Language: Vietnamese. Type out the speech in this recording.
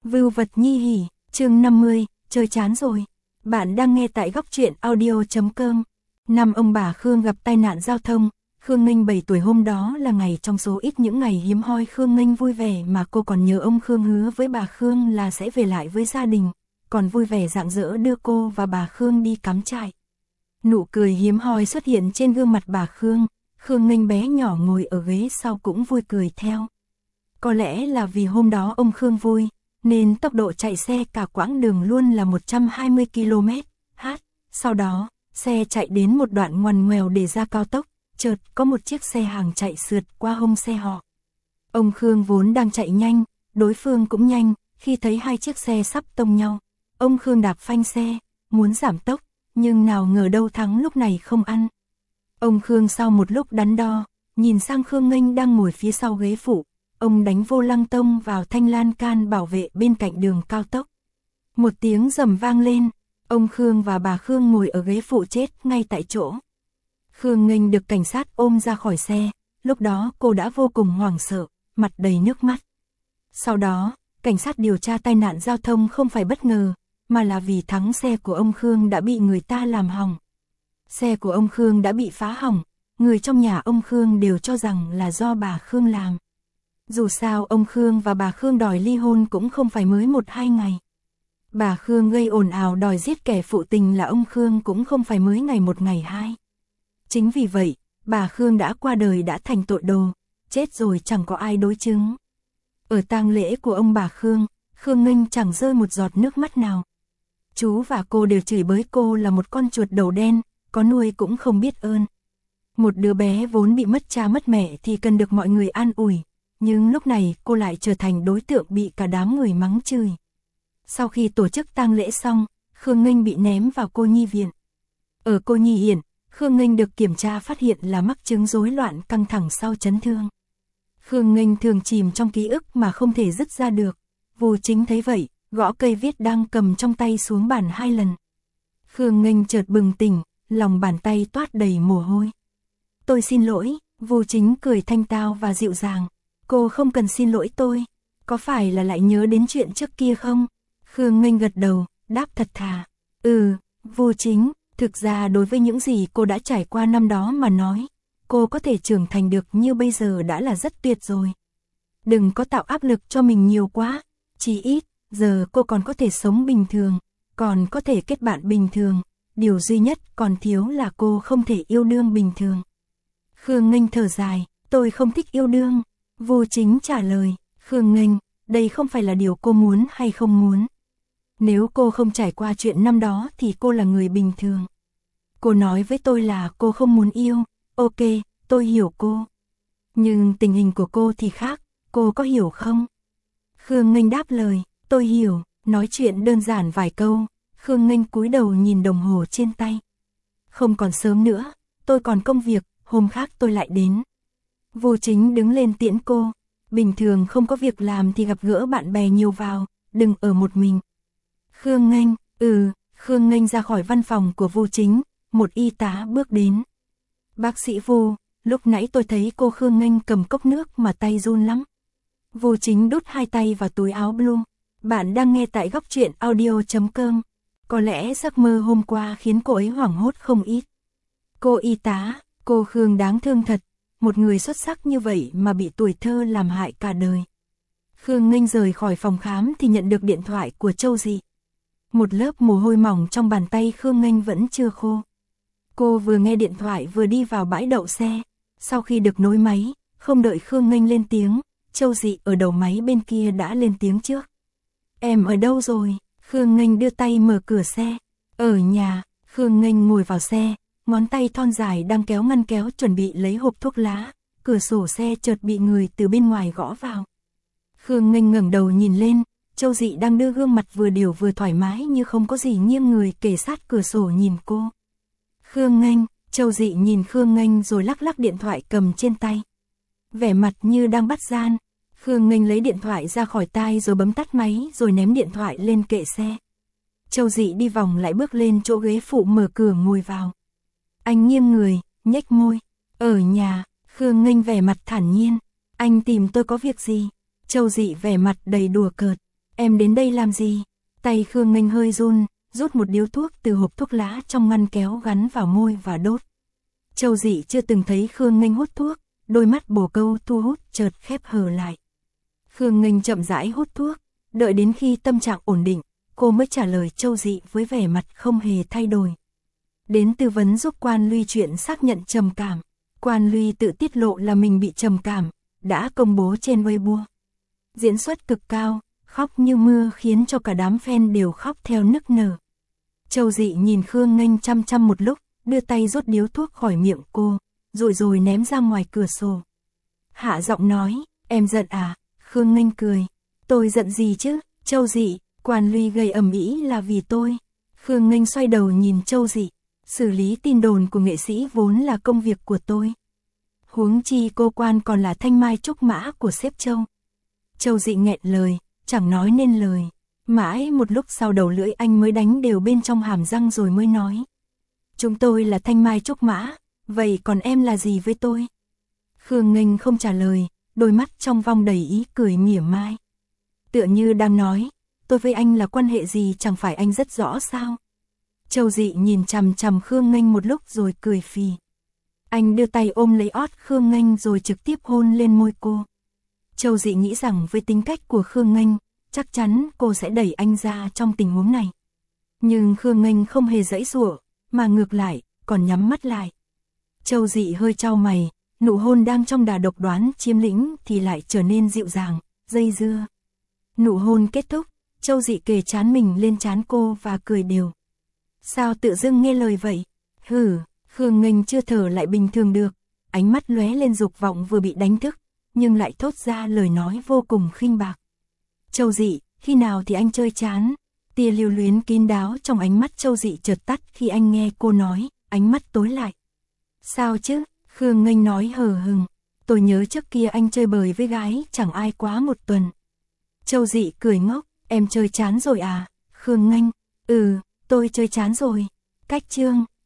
Vưu vật nhi hỉ, chương 50, chơi chán rồi. Bạn đang nghe tại góc truyện audio.com. Năm ông bà Khương gặp tai nạn giao thông. Khương Nghinh 7 tuổi, hôm đó là ngày trong số ít những ngày hiếm hoi Khương Nghinh vui vẻ mà cô còn nhớ ông Khương hứa với bà Khương là sẽ về lại với gia đình, còn vui vẻ rạng rỡ đưa cô và bà Khương đi cắm trại. Nụ cười hiếm hoi xuất hiện trên gương mặt bà Khương, Khương Nghinh bé nhỏ ngồi ở ghế sau cũng vui cười theo. Có lẽ là vì hôm đó ông Khương vui, nên tốc độ chạy xe cả quãng đường luôn là 120 km/h. Sau đó, xe chạy đến một đoạn ngoằn ngoèo để ra cao tốc, chợt có một chiếc xe hàng chạy sượt qua hông xe họ. Ông Khương vốn đang chạy nhanh, đối phương cũng nhanh, khi thấy hai chiếc xe sắp tông nhau, ông Khương đạp phanh xe, muốn giảm tốc, nhưng nào ngờ đâu thắng lúc này không ăn. Ông Khương sau một lúc đắn đo, nhìn sang Khương Nghinh đang ngồi phía sau ghế phụ, ông đánh vô lăng tông vào thanh lan can bảo vệ bên cạnh đường cao tốc. Một tiếng rầm vang lên, ông Khương và bà Khương ngồi ở ghế phụ chết ngay tại chỗ. Khương Nghinh được cảnh sát ôm ra khỏi xe, lúc đó cô đã vô cùng hoảng sợ, mặt đầy nước mắt. Sau đó, cảnh sát điều tra tai nạn giao thông không phải bất ngờ, mà là vì thắng xe của ông Khương đã bị người ta làm hỏng. Xe của ông Khương đã bị phá hỏng, người trong nhà ông Khương đều cho rằng là do bà Khương làm. Dù sao ông Khương và bà Khương đòi ly hôn cũng không phải mới 1-2 ngày. Bà Khương gây ồn ào đòi giết kẻ phụ tình là ông Khương cũng không phải mới ngày 1 ngày 2. Chính vì vậy, bà Khương đã qua đời đã thành tội đồ, chết rồi chẳng có ai đối chứng. Ở tang lễ của ông bà Khương, Khương Nghinh chẳng rơi một giọt nước mắt nào. Chú và cô đều chửi bới cô là một con chuột đầu đen, có nuôi cũng không biết ơn. Một đứa bé vốn bị mất cha mất mẹ thì cần được mọi người an ủi, nhưng lúc này cô lại trở thành đối tượng bị cả đám người mắng chửi. Sau khi tổ chức tang lễ xong, Khương Nghinh bị ném vào cô nhi viện. Ở cô nhi hiển, Khương Nghinh được kiểm tra phát hiện là mắc chứng rối loạn căng thẳng sau chấn thương. Khương Nghinh thường chìm trong ký ức mà không thể dứt ra được. Vô Chính thấy vậy, gõ cây viết đang cầm trong tay xuống bàn 2 lần. Khương Nghinh chợt bừng tỉnh, lòng bàn tay toát đầy mồ hôi. Tôi xin lỗi, Vô Chính cười thanh tao và dịu dàng. Cô không cần xin lỗi tôi, có phải là lại nhớ đến chuyện trước kia không? Khương Nghinh gật đầu, đáp thật thà. Vô Chính, thực ra đối với những gì cô đã trải qua năm đó mà nói, cô có thể trưởng thành được như bây giờ đã là rất tuyệt rồi. Đừng có tạo áp lực cho mình nhiều quá, chí ít, giờ cô còn có thể sống bình thường, còn có thể kết bạn bình thường, điều duy nhất còn thiếu là cô không thể yêu đương bình thường. Khương Nghinh thở dài, tôi không thích yêu đương. Vô Chính trả lời, Khương Nghinh, đây không phải là điều cô muốn hay không muốn. Nếu cô không trải qua chuyện năm đó thì cô là người bình thường. Cô nói với tôi là cô không muốn yêu, ok, tôi hiểu cô. Nhưng tình hình của cô thì khác, cô có hiểu không? Khương Nghinh đáp lời, tôi hiểu, nói chuyện đơn giản vài câu, Khương Nghinh cúi đầu nhìn đồng hồ trên tay. Không còn sớm nữa, tôi còn công việc, hôm khác tôi lại đến. Vô Chính đứng lên tiễn cô, bình thường không có việc làm thì gặp gỡ bạn bè nhiều vào, đừng ở một mình. Khương Nghinh, Khương Nghinh ra khỏi văn phòng của Vô Chính, một y tá bước đến. Bác sĩ Vô, lúc nãy tôi thấy cô Khương Nghinh cầm cốc nước mà tay run lắm. Vô Chính đút 2 tay vào túi áo blue. Bạn đang nghe tại góc truyện audio.com. Có lẽ giấc mơ hôm qua khiến cô ấy hoảng hốt không ít. Cô y tá, cô Khương đáng thương thật. Một người xuất sắc như vậy mà bị tuổi thơ làm hại cả đời. Khương Nghinh rời khỏi phòng khám thì nhận được điện thoại của Châu Dị. Một lớp mồ hôi mỏng trong bàn tay Khương Nghinh vẫn chưa khô. Cô vừa nghe điện thoại vừa đi vào bãi đậu xe. Sau khi được nối máy, không đợi Khương Nghinh lên tiếng, Châu Dị ở đầu máy bên kia đã lên tiếng trước. Em ở đâu rồi? Khương Nghinh đưa tay mở cửa xe. Ở nhà. Khương Nghinh ngồi vào xe, ngón tay thon dài đang kéo ngăn kéo chuẩn bị lấy hộp thuốc lá. Cửa sổ xe chợt bị người từ bên ngoài gõ vào. Khương Nghinh ngẩng đầu nhìn lên, Châu Dị đang đưa gương mặt vừa điều vừa thoải mái như không có gì nghiêng người kề sát cửa sổ nhìn cô. Khương Nghinh, Châu Dị nhìn Khương Nghinh rồi lắc lắc điện thoại cầm trên tay. Vẻ mặt như đang bắt gian. Khương Nghinh lấy điện thoại ra khỏi tai rồi bấm tắt máy rồi ném điện thoại lên kệ xe. Châu Dị đi vòng lại bước lên chỗ ghế phụ mở cửa ngồi vào. Anh nghiêng người, nhếch môi. Ở nhà. Khương Nghinh vẻ mặt thản nhiên. Anh tìm tôi có việc gì? Châu Dị vẻ mặt đầy đùa cợt. em đến đây làm gì? Tay Khương Nghênh hơi run, rút một điếu thuốc từ hộp thuốc lá trong ngăn kéo gắn vào môi và đốt. Châu Dị chưa từng thấy Khương Nghênh hút thuốc, đôi mắt bồ câu thu hút chợt khép hờ lại. Khương Nghênh chậm rãi hút thuốc, đợi đến khi tâm trạng ổn định, cô mới trả lời Châu Dị với vẻ mặt không hề thay đổi. Đến tư vấn giúp Quan Luy chuyện xác nhận trầm cảm. Quan Luy tự tiết lộ là mình bị trầm cảm, đã công bố trên Weibo. Diễn xuất cực cao, khóc như mưa khiến cho cả đám fan đều khóc theo nức nở. Châu Dị nhìn Khương Nghênh chăm chăm một lúc, đưa tay rút điếu thuốc khỏi miệng cô, rồi ném ra ngoài cửa sổ. Hạ giọng nói, em giận à? Khương Nghênh cười, tôi giận gì chứ? Châu Dị, Quan Luy gây ầm ĩ là vì tôi. Khương Nghênh xoay đầu nhìn Châu Dị, xử lý tin đồn của nghệ sĩ vốn là công việc của tôi. Huống chi cô Quan còn là thanh mai trúc mã của sếp Châu. Châu Dị nghẹn lời, chẳng nói nên lời. Mãi một lúc sau đầu lưỡi anh mới đánh đều bên trong hàm răng rồi mới nói. Chúng tôi là thanh mai trúc mã, vậy còn em là gì với tôi? Khương Nghênh không trả lời, đôi mắt trong vòng đầy ý cười mỉa mai. Tựa như đang nói, tôi với anh là quan hệ gì chẳng phải anh rất rõ sao? Châu Dị nhìn chằm chằm Khương Nghênh một lúc rồi cười phì. Anh đưa tay ôm lấy ót Khương Nghênh rồi trực tiếp hôn lên môi cô. Châu Dị nghĩ rằng với tính cách của Khương Nghênh, chắc chắn cô sẽ đẩy anh ra trong tình huống này. Nhưng Khương Nghênh không hề giãy giụa, mà ngược lại, còn nhắm mắt lại. Châu Dị hơi chau mày, nụ hôn đang trong đà độc đoán chiếm lĩnh thì lại trở nên dịu dàng, dây dưa. Nụ hôn kết thúc, Châu Dị kề trán mình lên trán cô và cười đều. Sao tự dưng nghe lời vậy? Hử, Khương Nghênh chưa thở lại bình thường được, ánh mắt lóe lên dục vọng vừa bị đánh thức, nhưng lại thốt ra lời nói vô cùng khinh bạc. Châu Dị, khi nào thì anh chơi chán? Tia lưu luyến kín đáo trong ánh mắt Châu Dị chợt tắt khi anh nghe cô nói, ánh mắt tối lại. Sao chứ? Khương Nghênh nói hờ hững. Tôi nhớ trước kia anh chơi bời với gái chẳng ai quá một tuần. Châu Dị cười ngốc, em chơi chán rồi à? Khương Nghênh, tôi chơi chán rồi. Cách chương